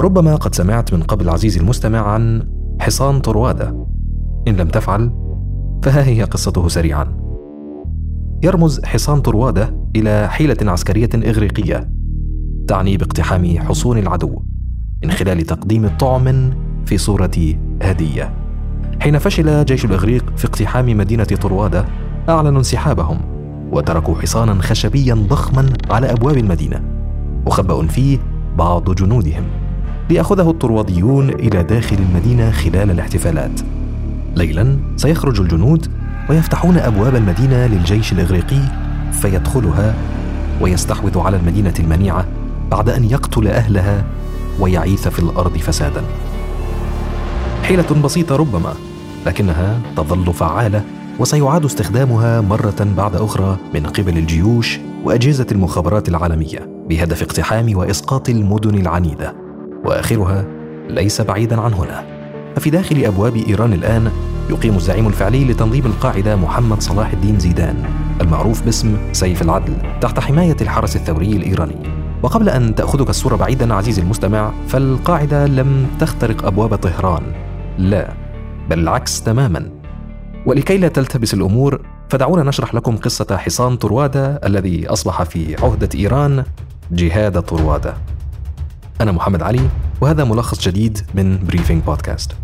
ربما قد سمعت من قبل عزيزي المستمع عن حصان طروادة. إن لم تفعل فها هي قصته سريعا. يرمز حصان طروادة إلى حيلة عسكرية إغريقية تعني باقتحام حصون العدو من خلال تقديم طعم في صورة هدية. حين فشل جيش الإغريق في اقتحام مدينة طروادة أعلنوا انسحابهم وتركوا حصانا خشبيا ضخما على أبواب المدينة مخبأ فيه بعض جنودهم ليأخذه الطرواديون إلى داخل المدينة خلال الاحتفالات. ليلا سيخرج الجنود ويفتحون أبواب المدينة للجيش الإغريقي فيدخلها ويستحوذ على المدينة المنيعة بعد أن يقتل أهلها ويعيث في الأرض فسادا. حيلة بسيطة ربما، لكنها تظل فعالة وسيعاد استخدامها مرة بعد أخرى من قبل الجيوش وأجهزة المخابرات العالمية بهدف اقتحام وإسقاط المدن العنيدة، وآخرها ليس بعيدا عن هنا. ففي داخل أبواب إيران الآن يقيم الزعيم الفعلي لتنظيم القاعدة محمد صلاح الدين زيدان المعروف باسم سيف العدل تحت حماية الحرس الثوري الإيراني. وقبل أن تأخذك الصورة بعيدا عزيزي المستمع، فالقاعدة لم تخترق أبواب طهران، لا بل العكس تماما. ولكي لا تلتبس الأمور فدعونا نشرح لكم قصة حصان طروادة الذي أصبح في عهدة إيران جهاد طروادة. أنا محمد علي وهذا ملخص جديد من بريفينج بودكاست.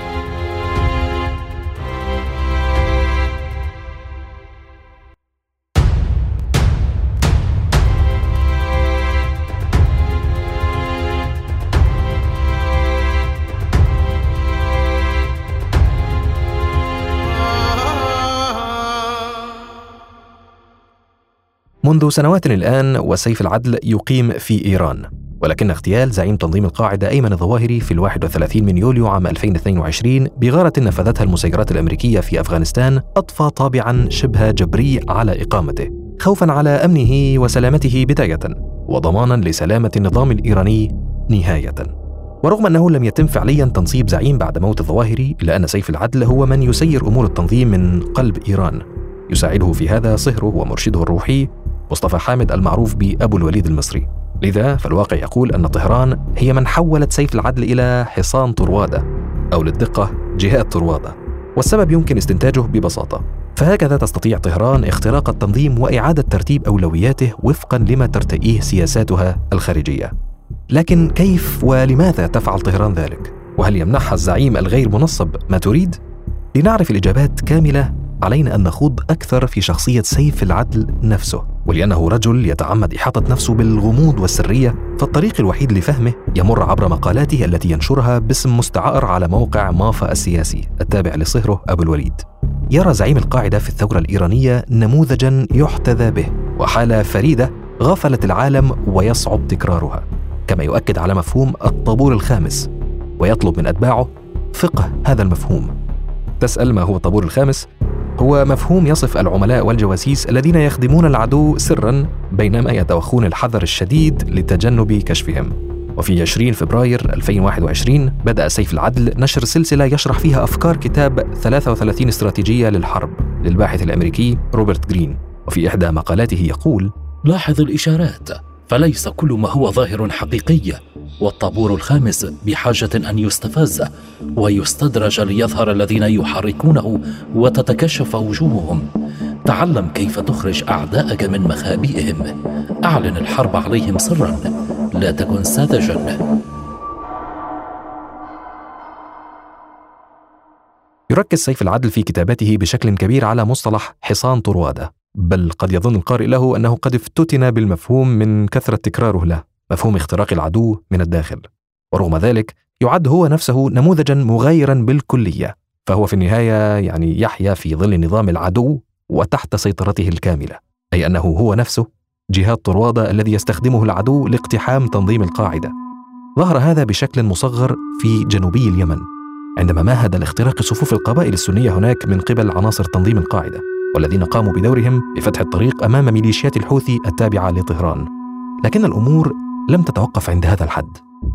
منذ سنوات الآن وسيف العدل يقيم في إيران، ولكن اغتيال زعيم تنظيم القاعدة أيمن الظواهري في 31 من يوليو عام 2022 بغارة نفذتها المسيرات الأمريكية في أفغانستان أضفى طابعاً شبه جبري على إقامته، خوفاً على أمنه وسلامته بداية وضماناً لسلامة النظام الإيراني نهاية. ورغم أنه لم يتم فعلياً تنصيب زعيم بعد موت الظواهري، إلا أن سيف العدل هو من يسير أمور التنظيم من قلب إيران. يساعده في هذا صهره ومرشده الروحي مصطفى حامد المعروف بأبو الوليد المصري. لذا فالواقع يقول أن طهران هي من حولت سيف العدل إلى حصان طروادة، أو للدقة جهاد طروادة. والسبب يمكن استنتاجه ببساطة، فهكذا تستطيع طهران اختراق التنظيم وإعادة ترتيب أولوياته وفقا لما ترتئيه سياساتها الخارجية. لكن كيف ولماذا تفعل طهران ذلك؟ وهل يمنحها الزعيم الغير منصب ما تريد؟ لنعرف الإجابات كاملة علينا أن نخوض أكثر في شخصية سيف العدل نفسه. ولأنه رجل يتعمد إحاطة نفسه بالغموض والسرية، فالطريق الوحيد لفهمه يمر عبر مقالاته التي ينشرها باسم مستعار على موقع مافا السياسي التابع لصهره أبو الوليد. يرى زعيم القاعدة في الثورة الإيرانية نموذجاً يحتذى به وحالة فريدة غفلت العالم ويصعب تكرارها، كما يؤكد على مفهوم الطابور الخامس ويطلب من أتباعه فقه هذا المفهوم. تسأل ما هو الطابور الخامس؟ هو مفهوم يصف العملاء والجواسيس الذين يخدمون العدو سراً بينما يتوخون الحذر الشديد لتجنب كشفهم. وفي 20 فبراير 2021 بدأ سيف العدل نشر سلسلة يشرح فيها أفكار كتاب 33 استراتيجية للحرب للباحث الأمريكي روبرت جرين. وفي إحدى مقالاته يقول: لاحظ الإشارات، فليس كل ما هو ظاهر حقيقي، والطابور الخامس بحاجة أن يستفز ويستدرج ليظهر الذين يحركونه وتتكشف وجوههم. تعلم كيف تخرج أعداءك من مخابئهم، أعلن الحرب عليهم سرا، لا تكن ساذجا. يركز سيف العدل في كتاباته بشكل كبير على مصطلح حصان طروادة، بل قد يظن القارئ له أنه قد افتتن بالمفهوم من كثرة تكراره له، مفهوم اختراق العدو من الداخل. ورغم ذلك يعد هو نفسه نموذجا مغايرا بالكلية، فهو في النهاية يحيا في ظل نظام العدو وتحت سيطرته الكاملة، أي أنه هو نفسه جهاد طروادة الذي يستخدمه العدو لاقتحام تنظيم القاعدة. ظهر هذا بشكل مصغر في جنوبي اليمن عندما مهد لاختراق صفوف القبائل السنية هناك من قبل عناصر تنظيم القاعدة، والذين قاموا بدورهم بفتح الطريق أمام ميليشيات الحوثي التابعة لطهران. لكن الأمور لم تتوقف عند هذا الحد،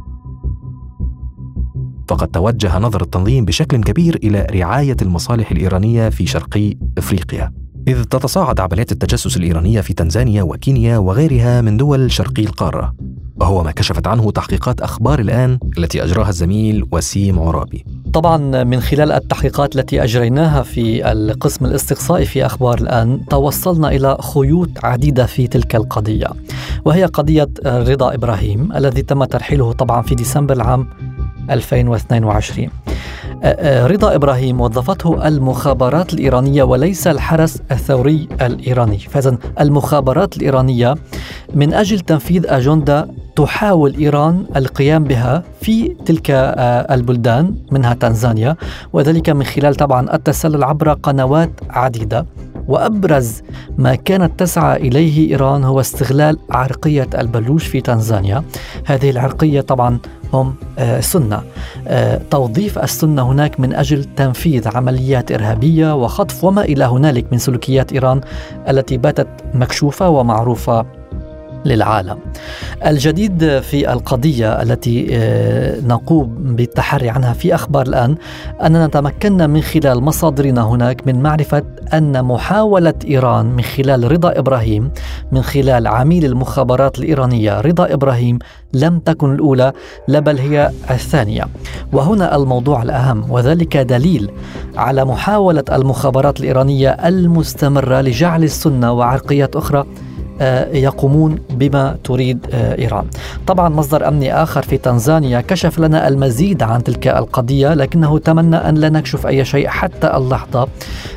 فقد توجه نظر التنظيم بشكل كبير إلى رعاية المصالح الإيرانية في شرقي إفريقيا، إذ تتصاعد عمليات التجسس الإيرانية في تنزانيا وكينيا وغيرها من دول شرقي القارة. وهو ما كشفت عنه تحقيقات أخبار الآن التي أجراها الزميل وسيم عرابي. طبعا من خلال التحقيقات التي أجريناها في القسم الاستقصائي في أخبار الآن توصلنا إلى خيوط عديدة في تلك القضية، وهي قضية رضا إبراهيم الذي تم ترحيله طبعا في ديسمبر العام 2022. رضا إبراهيم وظفته المخابرات الإيرانية وليس الحرس الثوري الإيراني، فإذن المخابرات الإيرانية من أجل تنفيذ أجندة تحاول إيران القيام بها في تلك البلدان منها تنزانيا، وذلك من خلال طبعا التسلل عبر قنوات عديدة. وأبرز ما كانت تسعى إليه إيران هو استغلال عرقية البلوش في تنزانيا. هذه العرقية طبعا هم سنة، توظيف السنة هناك من أجل تنفيذ عمليات إرهابية وخطف وما إلى هنالك من سلوكيات إيران التي باتت مكشوفة ومعروفة للعالم. الجديد في القضية التي نقوم بالتحري عنها في أخبار الآن أننا تمكنا من خلال مصادرنا هناك من معرفة أن محاولة إيران من خلال رضا إبراهيم، من خلال عميل المخابرات الإيرانية رضا إبراهيم، لم تكن الأولى بل هي الثانية. وهنا الموضوع الأهم، وذلك دليل على محاولة المخابرات الإيرانية المستمرة لجعل السنة وعرقيات أخرى يقومون بما تريد إيران. طبعا مصدر أمني آخر في تنزانيا كشف لنا المزيد عن تلك القضية، لكنه تمنى أن لا نكشف أي شيء حتى اللحظة،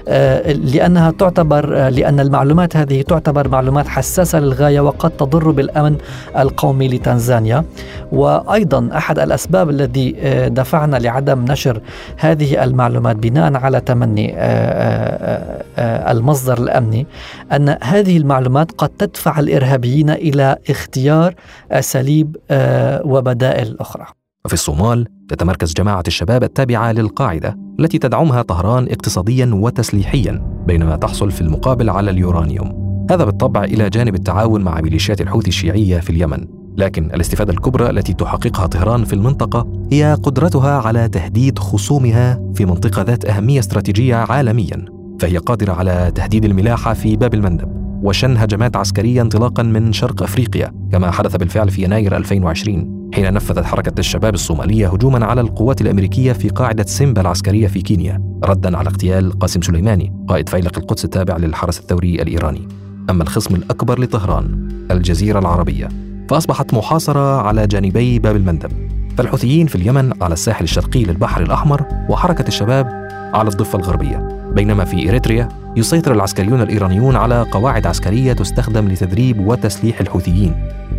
لأن المعلومات هذه تعتبر معلومات حساسة للغاية وقد تضر بالأمن القومي لتنزانيا. وأيضا أحد الأسباب الذي دفعنا لعدم نشر هذه المعلومات بناء على تمني المصدر الأمني أن هذه المعلومات قد تدفع الإرهابيين إلى اختيار أساليب وبدائل أخرى. في الصومال تتمركز جماعة الشباب التابعة للقاعدة التي تدعمها طهران اقتصاديا وتسليحيا، بينما تحصل في المقابل على اليورانيوم، هذا بالطبع إلى جانب التعاون مع ميليشيات الحوثي الشيعية في اليمن. لكن الاستفادة الكبرى التي تحققها طهران في المنطقة هي قدرتها على تهديد خصومها في منطقة ذات أهمية استراتيجية عالميا، فهي قادرة على تهديد الملاحة في باب المندب وشن هجمات عسكرية انطلاقا من شرق أفريقيا، كما حدث بالفعل في يناير 2020 حين نفذت حركة الشباب الصومالية هجوما على القوات الأمريكية في قاعدة سيمبا العسكرية في كينيا، ردا على اغتيال قاسم سليماني قائد فيلق القدس التابع للحرس الثوري الإيراني. أما الخصم الأكبر لطهران الجزيرة العربية فأصبحت محاصرة على جانبي باب المندب، فالحوثيين في اليمن على الساحل الشرقي للبحر الأحمر وحركة الشباب على الضفة الغربية، بينما في إريتريا يسيطر العسكريون الإيرانيون على قواعد عسكرية تستخدم لتدريب وتسليح الحوثيين.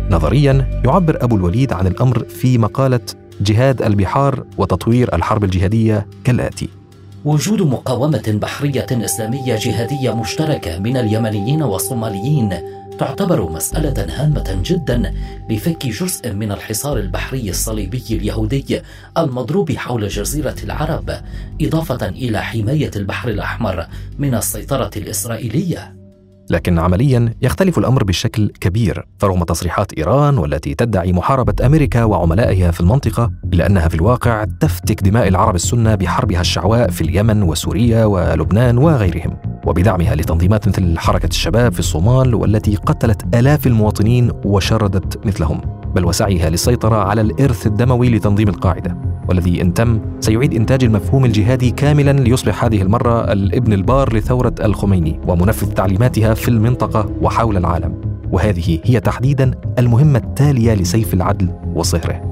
نظرياً يعبر أبو الوليد عن الأمر في مقالة جهاد البحار وتطوير الحرب الجهادية كالآتي: وجود مقاومة بحرية إسلامية جهادية مشتركة من اليمنيين والصوماليين تعتبر مسألة هامة جدا لفك جزء من الحصار البحري الصليبي اليهودي المضروب حول جزيرة العرب، إضافة إلى حماية البحر الأحمر من السيطرة الإسرائيلية. لكن عملياً يختلف الأمر بشكل كبير، فرغم تصريحات إيران والتي تدعي محاربة أمريكا وعملائها في المنطقة، إلا أنها في الواقع تفتك دماء العرب السنة بحربها الشعواء في اليمن وسوريا ولبنان وغيرهم، وبدعمها لتنظيمات مثل حركة الشباب في الصومال والتي قتلت آلاف المواطنين وشردت مثلهم، بل وسعيها للسيطرة على الإرث الدموي لتنظيم القاعدة، والذي إن تم سيعيد إنتاج المفهوم الجهادي كاملا ليصبح هذه المرة الابن البار لثورة الخميني ومنفذ تعليماتها في المنطقة وحول العالم. وهذه هي تحديدا المهمة التالية لسيف العدل وصهره.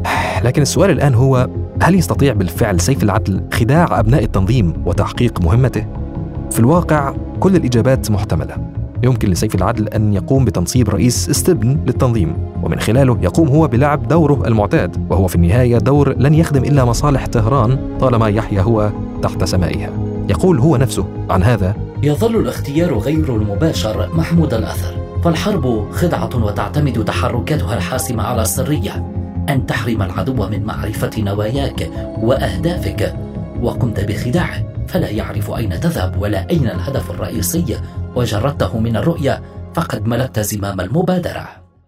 لكن السؤال الآن هو: هل يستطيع بالفعل سيف العدل خداع أبناء التنظيم وتحقيق مهمته؟ في الواقع كل الإجابات محتملة. يمكن لسيف العدل أن يقوم بتنصيب رئيس استبن للتنظيم، ومن خلاله يقوم هو بلعب دوره المعتاد، وهو في النهاية دور لن يخدم إلا مصالح طهران طالما يحيا هو تحت سمائها. يقول هو نفسه عن هذا: يظل الاختيار غير المباشر محمود الأثر، فالحرب خدعة وتعتمد تحركاتها الحاسمة على السرية، أن تحرم العدو من معرفة نواياك وأهدافك، وقمت بخداعه فلا يعرف أين تذهب ولا أين الهدف الرئيسي، وجردته من الرؤية فقد ملكت زمام المبادرة.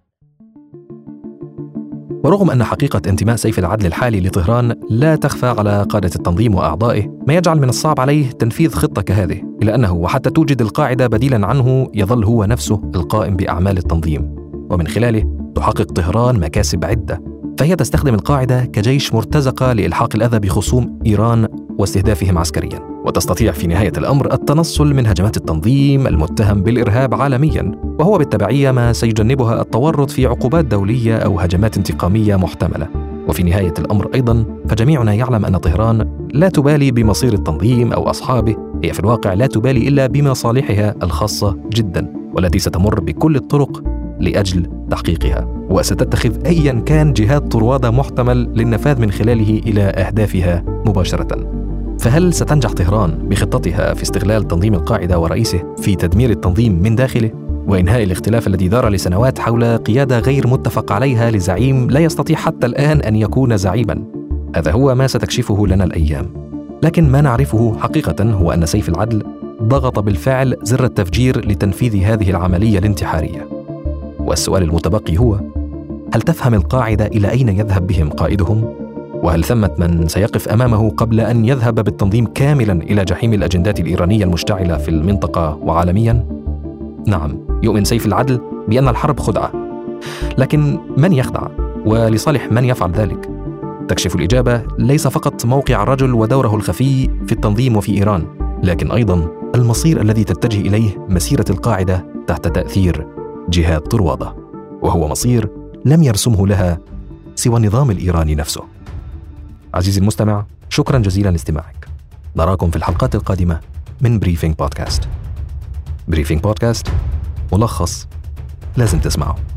ورغم أن حقيقة انتماء سيف العدل الحالي لطهران لا تخفى على قادة التنظيم وأعضائه، ما يجعل من الصعب عليه تنفيذ خطة كهذه، إلا أنه وحتى توجد القاعدة بديلا عنه يظل هو نفسه القائم بأعمال التنظيم، ومن خلاله تحقق طهران مكاسب عدة، فهي تستخدم القاعدة كجيش مرتزقة لإلحاق الأذى بخصوم إيران واستهدافهم عسكريا، وتستطيع في نهاية الأمر التنصل من هجمات التنظيم المتهم بالإرهاب عالميا، وهو بالتبعية ما سيجنبها التورط في عقوبات دولية أو هجمات انتقامية محتملة. وفي نهاية الأمر أيضا فجميعنا يعلم أن طهران لا تبالي بمصير التنظيم أو أصحابه، هي في الواقع لا تبالي إلا بمصالحها الخاصة جدا، والتي ستمر بكل الطرق لأجل تحقيقها، وستتخذ أيا كان جهاد طروادة محتمل للنفاذ من خلاله إلى أهدافها مباشرة. فهل ستنجح طهران بخطتها في استغلال تنظيم القاعدة ورئيسه في تدمير التنظيم من داخله وإنهاء الاختلاف الذي دار لسنوات حول قيادة غير متفق عليها لزعيم لا يستطيع حتى الآن أن يكون زعيما؟ هذا هو ما ستكشفه لنا الأيام. لكن ما نعرفه حقيقة هو أن سيف العدل ضغط بالفعل زر التفجير لتنفيذ هذه العملية الانتحارية. والسؤال المتبقي هو: هل تفهم القاعدة إلى أين يذهب بهم قائدهم؟ وهل ثمة من سيقف أمامه قبل أن يذهب بالتنظيم كاملا إلى جحيم الأجندات الإيرانية المشتعلة في المنطقة وعالميا؟ نعم، يؤمن سيف العدل بأن الحرب خدعة، لكن من يخدع؟ ولصالح من يفعل ذلك؟ تكشف الإجابة ليس فقط موقع الرجل ودوره الخفي في التنظيم وفي إيران، لكن أيضا المصير الذي تتجه إليه مسيرة القاعدة تحت تأثير جهاد طروادة، وهو مصير لم يرسمه لها سوى النظام الإيراني نفسه. عزيزي المستمع، شكرا جزيلا لاستماعك. نراكم في الحلقات القادمة من بريفينج بودكاست. بريفينج بودكاست، ملخص لازم تسمعه.